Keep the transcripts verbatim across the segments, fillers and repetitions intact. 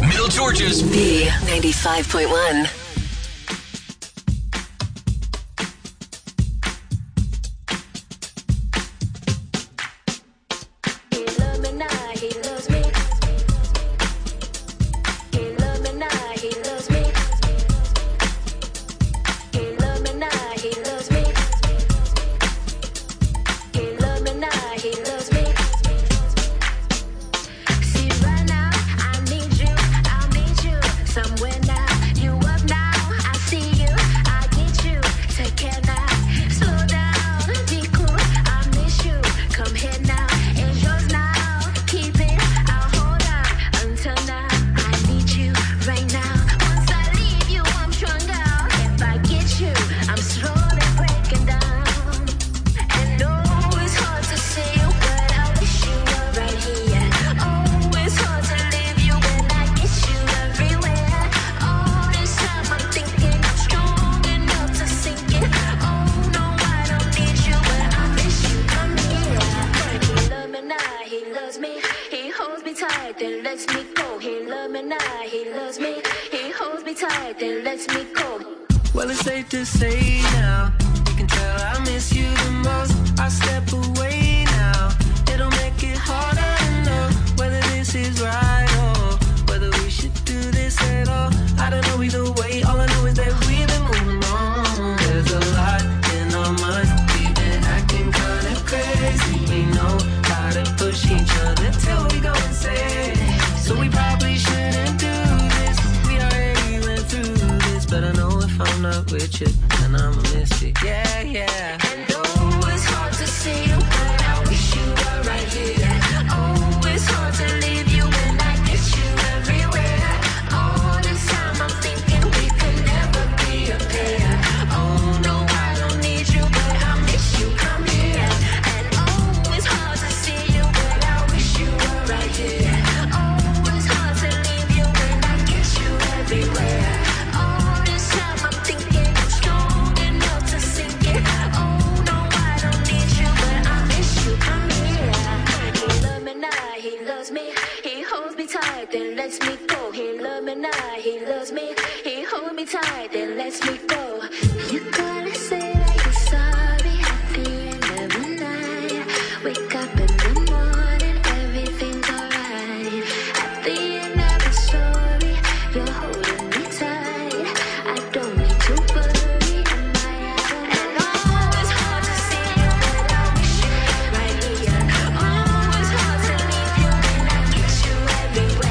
Middle Georgia's B ninety-five point one.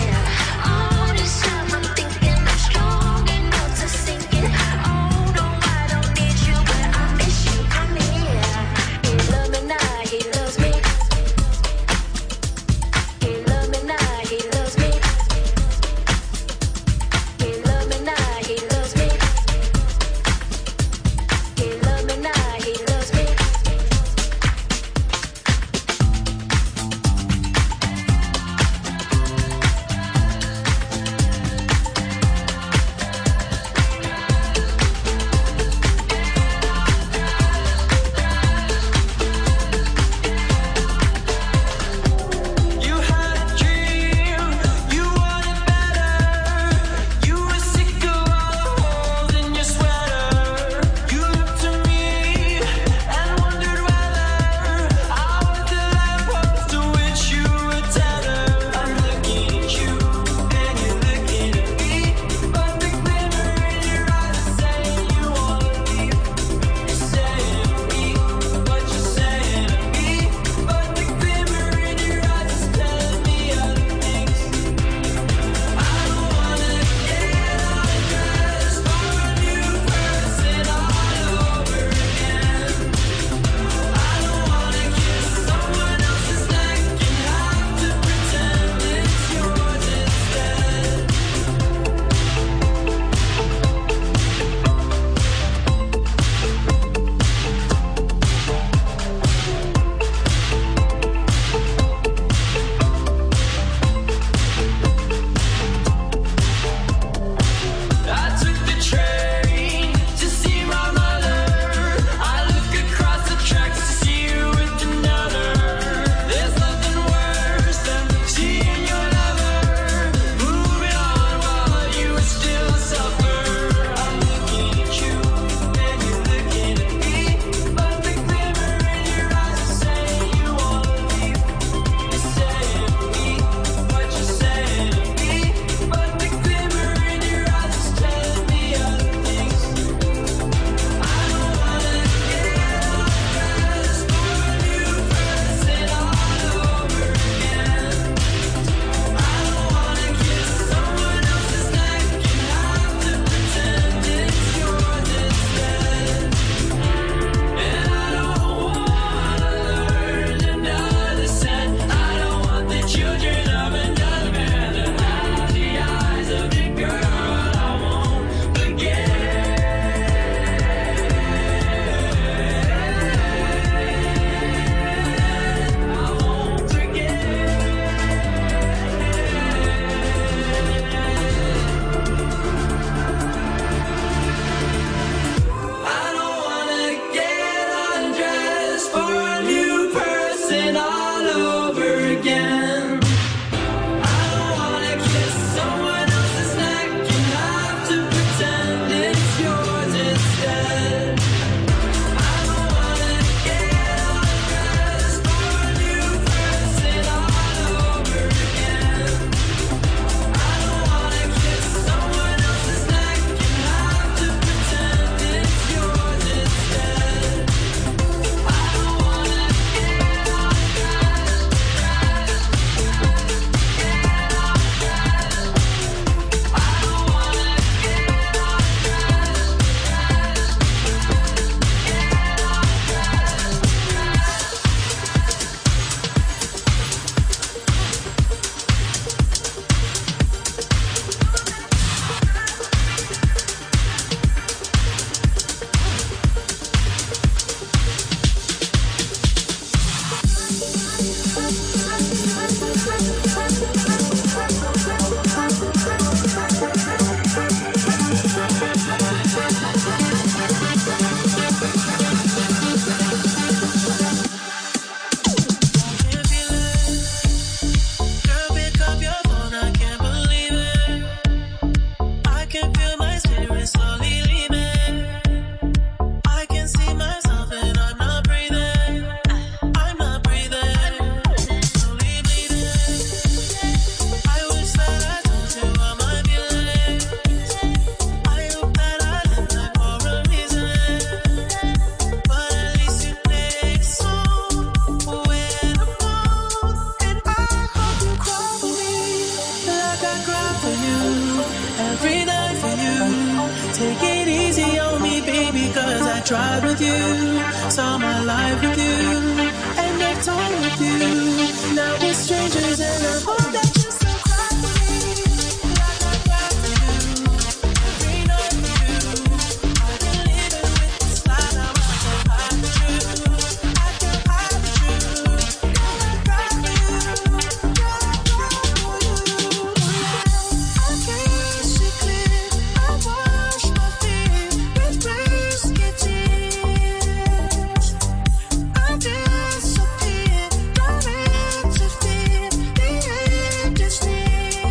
Strong enough to sink it. Oh, no. every night for you. Take it easy on me, baby, cause I tried with you. Saw my life with you, and I've time with you. Now we're strangers and I hope that you still cry for me. Like I cry for you, every night for you. I've been living with this lie, now I can't hide the truth. I can't hide the truth. Girl, I cry for you, girl, I cry for you. I can't see clear, I wash my fear with biscuit tears. I disappear, don't interfere, the end is near.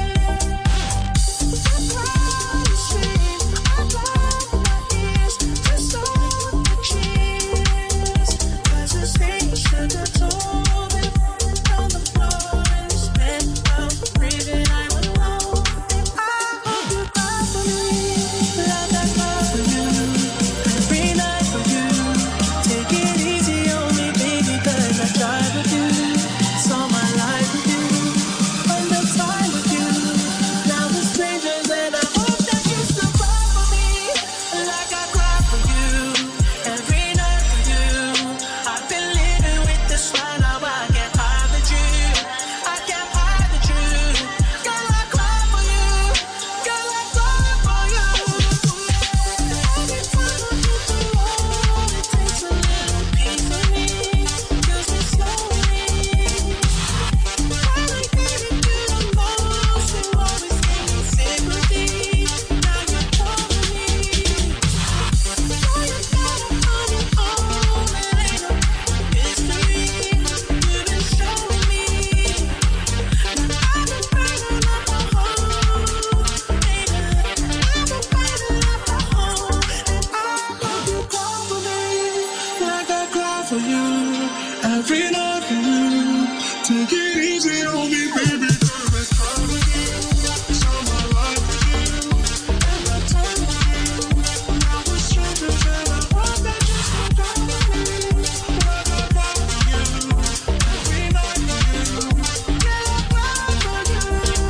I cry a stream, I block my ears to stop the cheers. Cause this thing should have told me on the floor in this bed. I'm breathing, I'm alone. I hope you cry for me, like I cry for you, every night for you. Take it easy on me, baby, cause I tried with you. Saw my life with you, under time with you. Now we're strangers and I hope that you still cry for me, like I cry for you, every night for you. I've been living with this lie, now I can't hide the truth. I can't hide the truth. Girl, I cry for you, girl, I cry for you. Every time I hit the road, it takes a little piece of me, kills me slowly. Finally getting through the motion, always gaining sympathy. Now you're calling me. Now you got it on your own, it ain't a mystery. You've been showing me. Now I've been burning up a hole, baby. I've been burning up a hole, and I hope you cry for me, like I cry for you, every night for you. Take it easy on me, baby, cause I cry with you. Saw my life with you, and my time with you. Now we're strangers and I hope that you still cry for me, like I cry for you, every night for you. Yeah, I cry for you.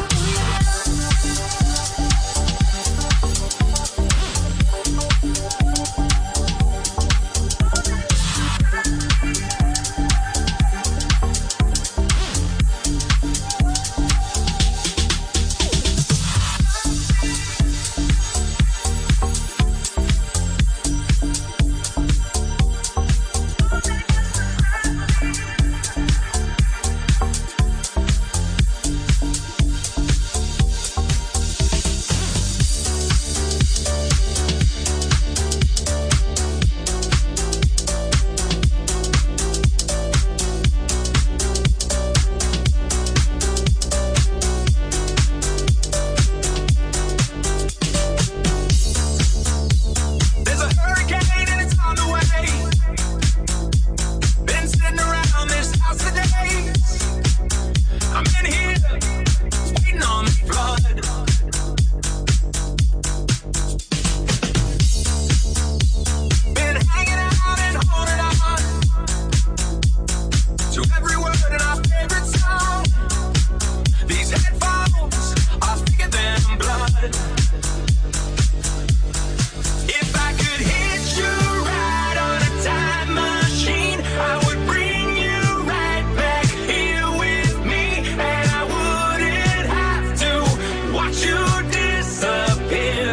There's a hurricane and it's on the way. Been sitting around this house for days. I'm in here, waiting on the flood. Been hanging out and holding on to every word in our favorite song. These headphones are thicker than blood. If I could hit you right on a time machine, I would bring you right back here with me, and I wouldn't have to watch you disappear.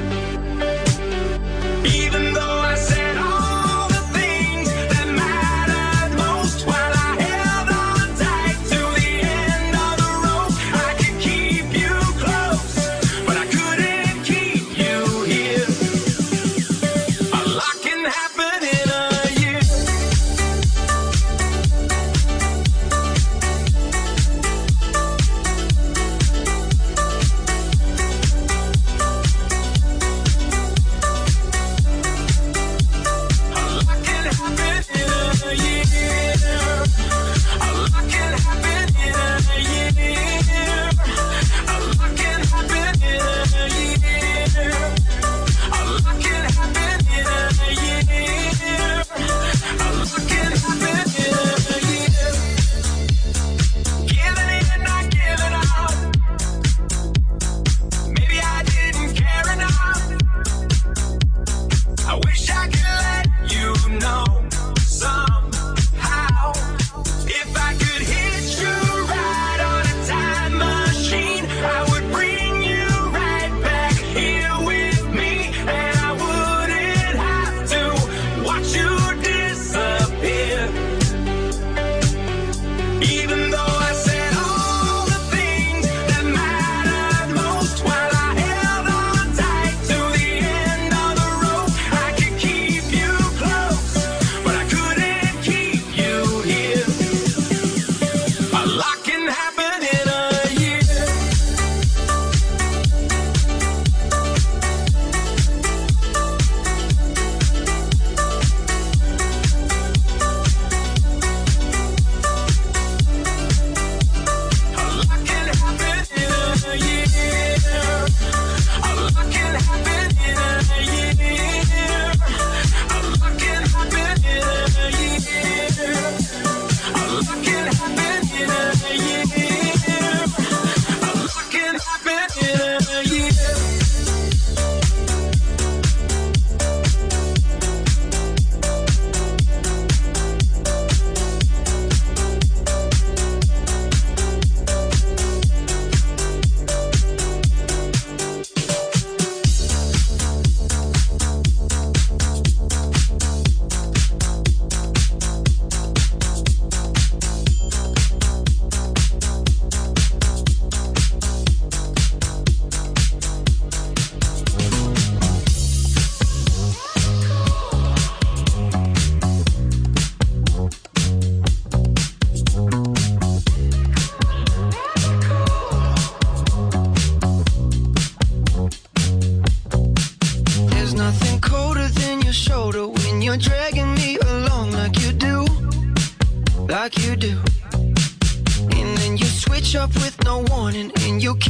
Even though I said all the things that mattered most, while I held on tight to the end of the rope, I could keep you close, but I couldn't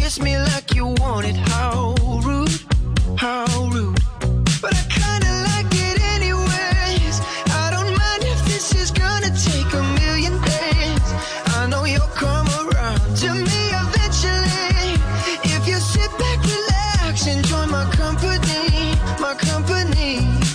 kiss me like you want it. How rude, how rude. But I kinda like it anyways. I don't mind if this is gonna take a million days. I know you'll come around to me eventually. If you sit back, relax, enjoy my company, my company.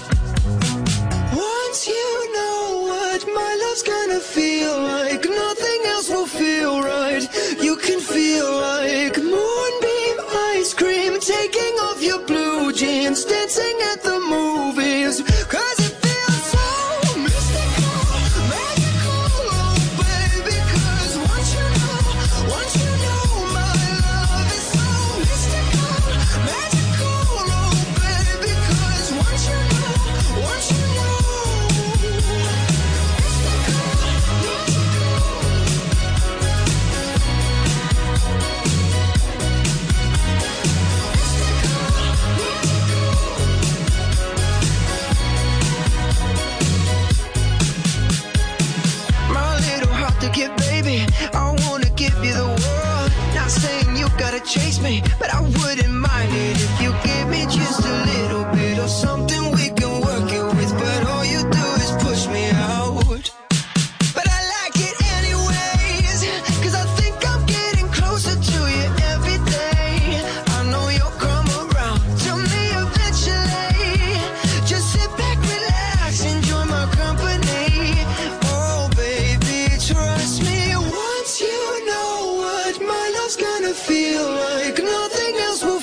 Once you know what my love's gonna feel like, nothing else will feel right. You can feel like moonbeam ice cream, taking off your blue jeans, dancing at the movies. Cause it feels so mystical, magical, oh baby. Cause once you know, once you know my love is so mystical, magical, oh baby. Cause once you know, once you know, my little heart to get, baby. I wanna give you the world. Not saying you gotta chase me, but I wouldn't mind it if you give me just a little bit of something we can work it with. But all you do is push me out. But I like it anyways, cause I think I'm getting closer to you every day. I know you'll come around to me eventually. Just sit back, relax, enjoy my company. Oh baby, trust me. Once you know what my love's gonna feel like, nothing else will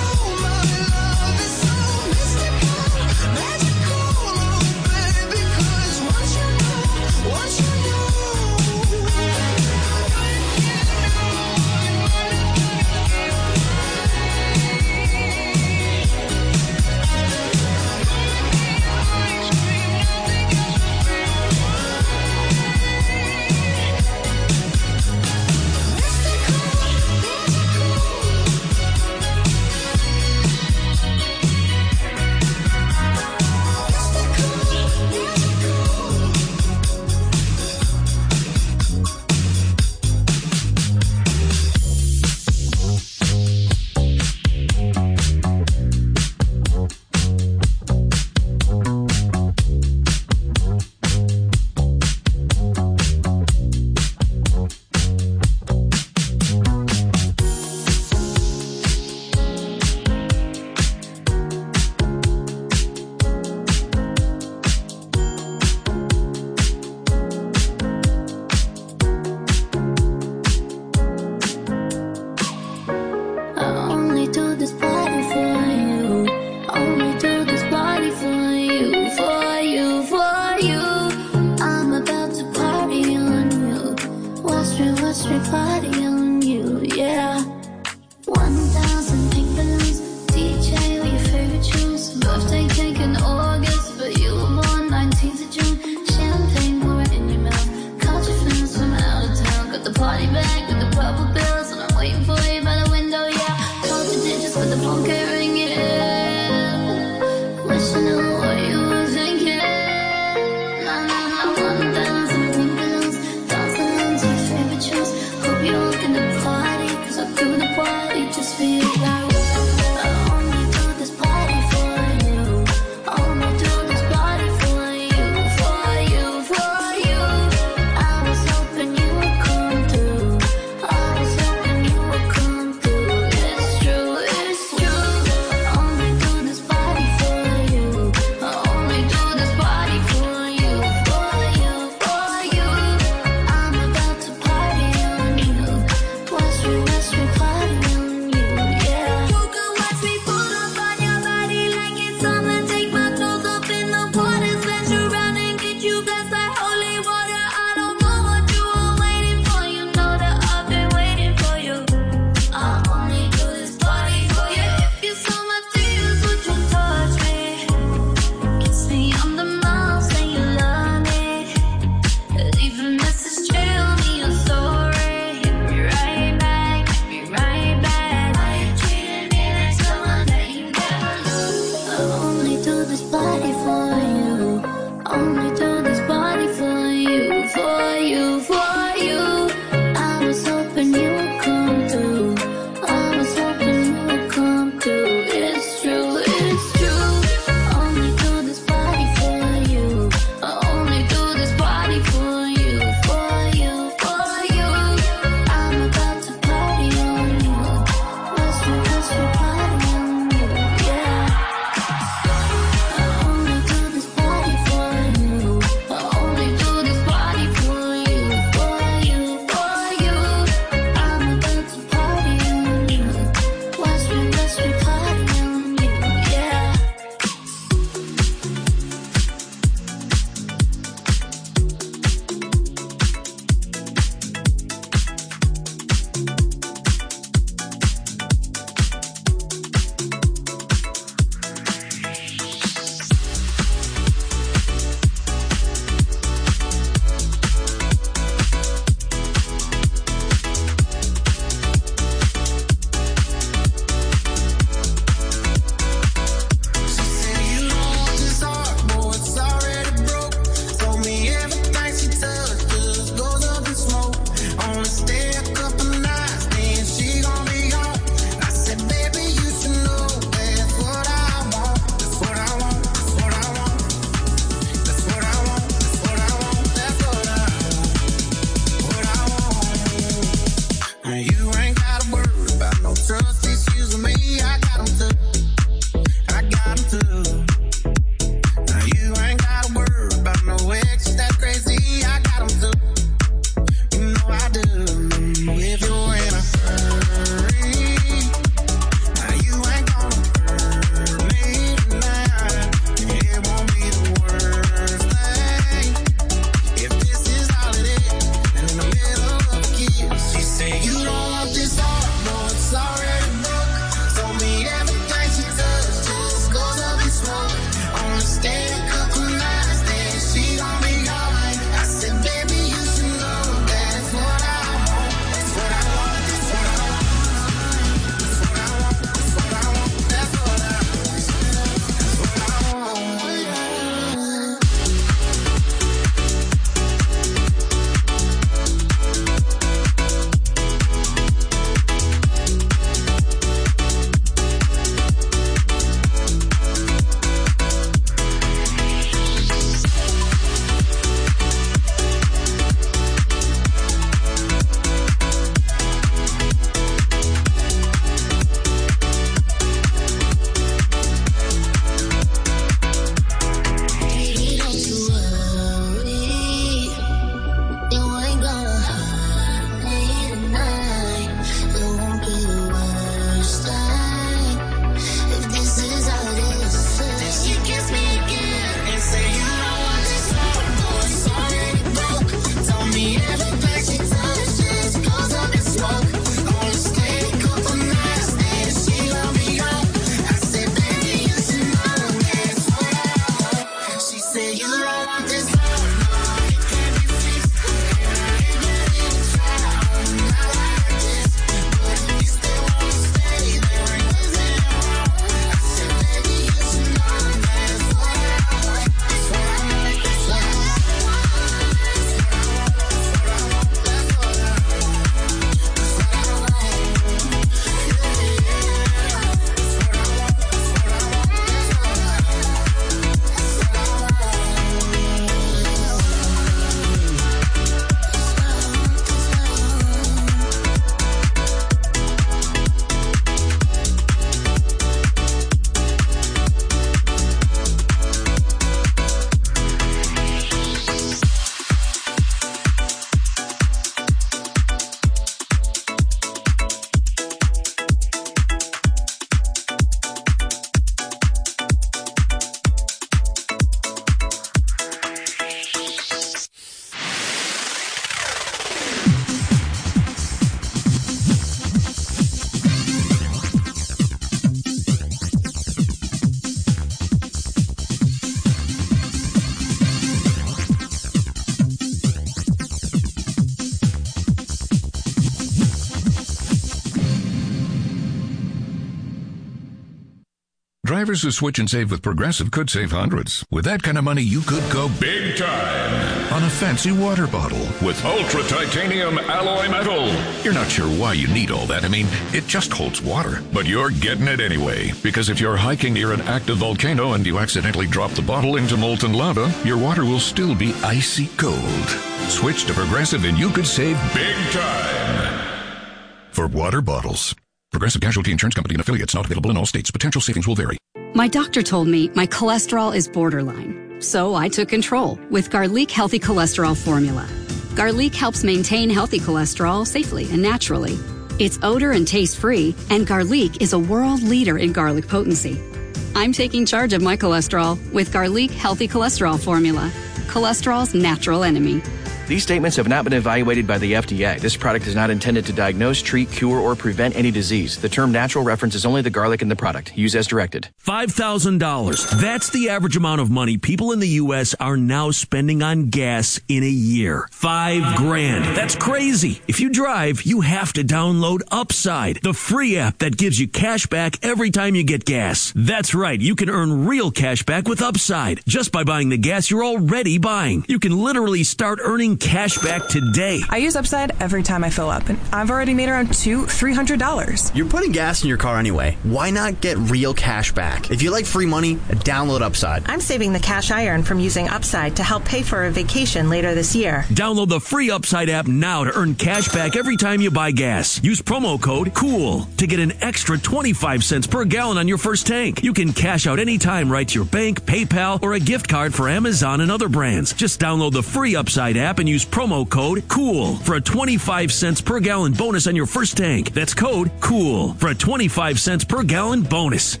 Drivers who switch and save with Progressive could save hundreds. With that kind of money, you could go big time on a fancy water bottle with ultra titanium alloy metal. You're not sure why you need all that. I mean, it just holds water. But you're getting it anyway, because if you're hiking near an active volcano and you accidentally drop the bottle into molten lava, your water will still be icy cold. Switch to Progressive and you could save big time. For water bottles. Progressive Casualty Insurance Company and affiliates, not available in all states. Potential savings will vary. My doctor told me my cholesterol is borderline, so I took control with Garlic Healthy Cholesterol Formula. Garlic helps maintain healthy cholesterol safely and naturally. It's odor and taste-free, and Garlic is a world leader in garlic potency. I'm taking charge of my cholesterol with Garlic Healthy Cholesterol Formula, cholesterol's natural enemy. These statements have not been evaluated by the F D A. This product is not intended to diagnose, treat, cure, or prevent any disease. The term natural references only the garlic in the product. Use as directed. five thousand dollars. That's the average amount of money people in the U S are now spending on gas in a year. Five grand. That's crazy. If you drive, you have to download Upside, the free app that gives you cash back every time you get gas. That's right. You can earn real cash back with Upside just by buying the gas you're already buying. You can literally start earning cash back today. I use Upside every time I fill up, and I've already made around two, three hundred dollars. You're putting gas in your car anyway. Why not get real cash back? If you like free money, download Upside. I'm saving the cash I earn from using Upside to help pay for a vacation later this year. Download the free Upside app now to earn cash back every time you buy gas. Use promo code COOL to get an extra twenty-five cents per gallon on your first tank. You can cash out anytime right to your bank, PayPal, or a gift card for Amazon and other brands. Just download the free Upside app and use promo code COOL for a twenty-five cents per gallon bonus on your first tank. That's code COOL for a twenty-five cents per gallon bonus.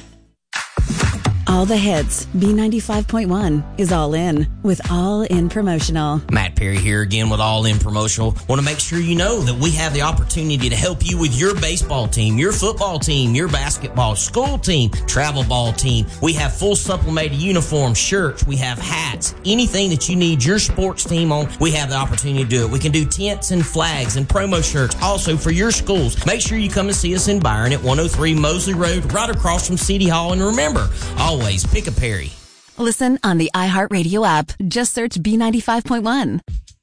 All the hits. B ninety-five point one is All In with All In Promotional. Matt Perry here again with All In Promotional. Want to make sure you know that we have the opportunity to help you with your baseball team, your football team, your basketball, school team, travel ball team. We have full supplemented uniforms, shirts, we have hats, anything that you need your sports team on, we have the opportunity to do it. We can do tents and flags and promo shirts also for your schools. Make sure you come and see us in Byron at one oh three Mosley Road, right across from City Hall. And remember, always pick a Perry. Listen on the iHeartRadio app. Just search B ninety-five point one.